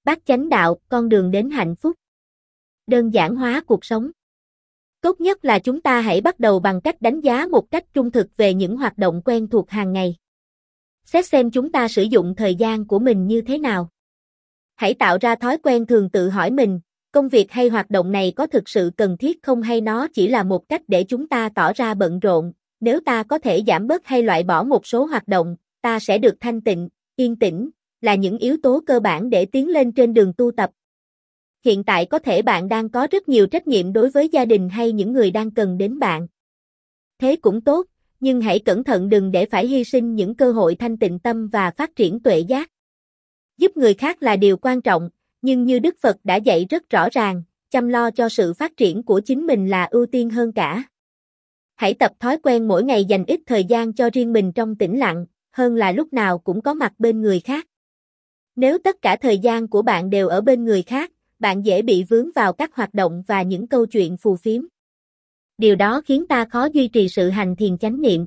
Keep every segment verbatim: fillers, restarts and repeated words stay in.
Bát chánh đạo, con đường đến hạnh phúc. Đơn giản hóa cuộc sống. Tốt nhất là chúng ta hãy bắt đầu bằng cách đánh giá một cách trung thực về những hoạt động quen thuộc hàng ngày. Xét xem chúng ta sử dụng thời gian của mình như thế nào. Hãy tạo ra thói quen thường tự hỏi mình, công việc hay hoạt động này có thực sự cần thiết không hay nó chỉ là một cách để chúng ta tỏ ra bận rộn. Nếu ta có thể giảm bớt hay loại bỏ một số hoạt động, ta sẽ được thanh tịnh, yên tĩnh, là những yếu tố cơ bản để tiến lên trên đường tu tập. Hiện tại có thể bạn đang có rất nhiều trách nhiệm đối với gia đình hay những người đang cần đến bạn. Thế cũng tốt, nhưng hãy cẩn thận đừng để phải hy sinh những cơ hội thanh tịnh tâm và phát triển tuệ giác. Giúp người khác là điều quan trọng, nhưng như Đức Phật đã dạy rất rõ ràng, chăm lo cho sự phát triển của chính mình là ưu tiên hơn cả. Hãy tập thói quen mỗi ngày dành ít thời gian cho riêng mình trong tĩnh lặng, hơn là lúc nào cũng có mặt bên người khác. Nếu tất cả thời gian của bạn đều ở bên người khác, bạn dễ bị vướng vào các hoạt động và những câu chuyện phù phiếm. Điều đó khiến ta khó duy trì sự hành thiền chánh niệm.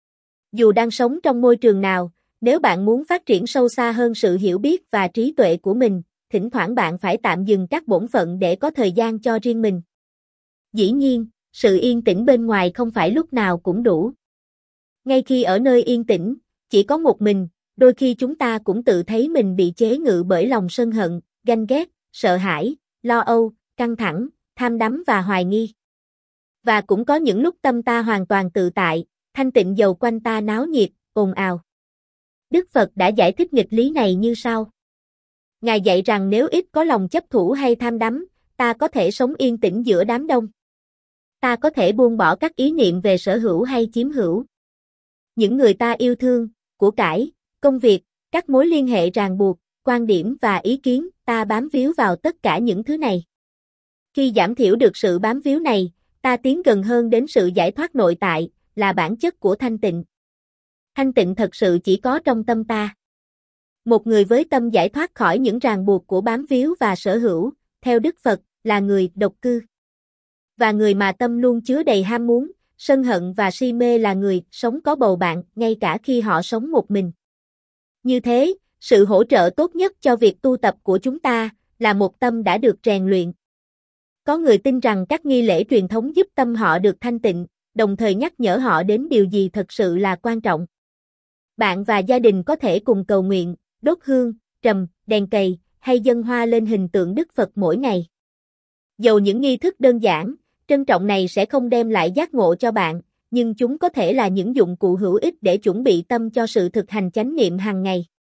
Dù đang sống trong môi trường nào, nếu bạn muốn phát triển sâu xa hơn sự hiểu biết và trí tuệ của mình, thỉnh thoảng bạn phải tạm dừng các bổn phận để có thời gian cho riêng mình. Dĩ nhiên, sự yên tĩnh bên ngoài không phải lúc nào cũng đủ. Ngay khi ở nơi yên tĩnh, chỉ có một mình, đôi khi chúng ta cũng tự thấy mình bị chế ngự bởi lòng sân hận, ganh ghét, sợ hãi, lo âu, căng thẳng, tham đắm và hoài nghi. Và cũng có những lúc tâm ta hoàn toàn tự tại, thanh tịnh dầu quanh ta náo nhiệt, ồn ào. Đức Phật đã giải thích nghịch lý này như sau. Ngài dạy rằng nếu ít có lòng chấp thủ hay tham đắm, ta có thể sống yên tĩnh giữa đám đông. Ta có thể buông bỏ các ý niệm về sở hữu hay chiếm hữu. Những người ta yêu thương, của cải, công việc, các mối liên hệ ràng buộc, quan điểm và ý kiến, ta bám víu vào tất cả những thứ này. Khi giảm thiểu được sự bám víu này, ta tiến gần hơn đến sự giải thoát nội tại, là bản chất của thanh tịnh. Thanh tịnh thật sự chỉ có trong tâm ta. Một người với tâm giải thoát khỏi những ràng buộc của bám víu và sở hữu, theo Đức Phật, là người độc cư. Và người mà tâm luôn chứa đầy ham muốn, sân hận và si mê là người sống có bầu bạn, ngay cả khi họ sống một mình. Như thế, sự hỗ trợ tốt nhất cho việc tu tập của chúng ta là một tâm đã được rèn luyện. Có người tin rằng các nghi lễ truyền thống giúp tâm họ được thanh tịnh, đồng thời nhắc nhở họ đến điều gì thật sự là quan trọng. Bạn và gia đình có thể cùng cầu nguyện, đốt hương, trầm, đèn cầy, hay dâng hoa lên hình tượng Đức Phật mỗi ngày. Dầu những nghi thức đơn giản, trân trọng này sẽ không đem lại giác ngộ cho bạn, nhưng chúng có thể là những dụng cụ hữu ích để chuẩn bị tâm cho sự thực hành chánh niệm hàng ngày.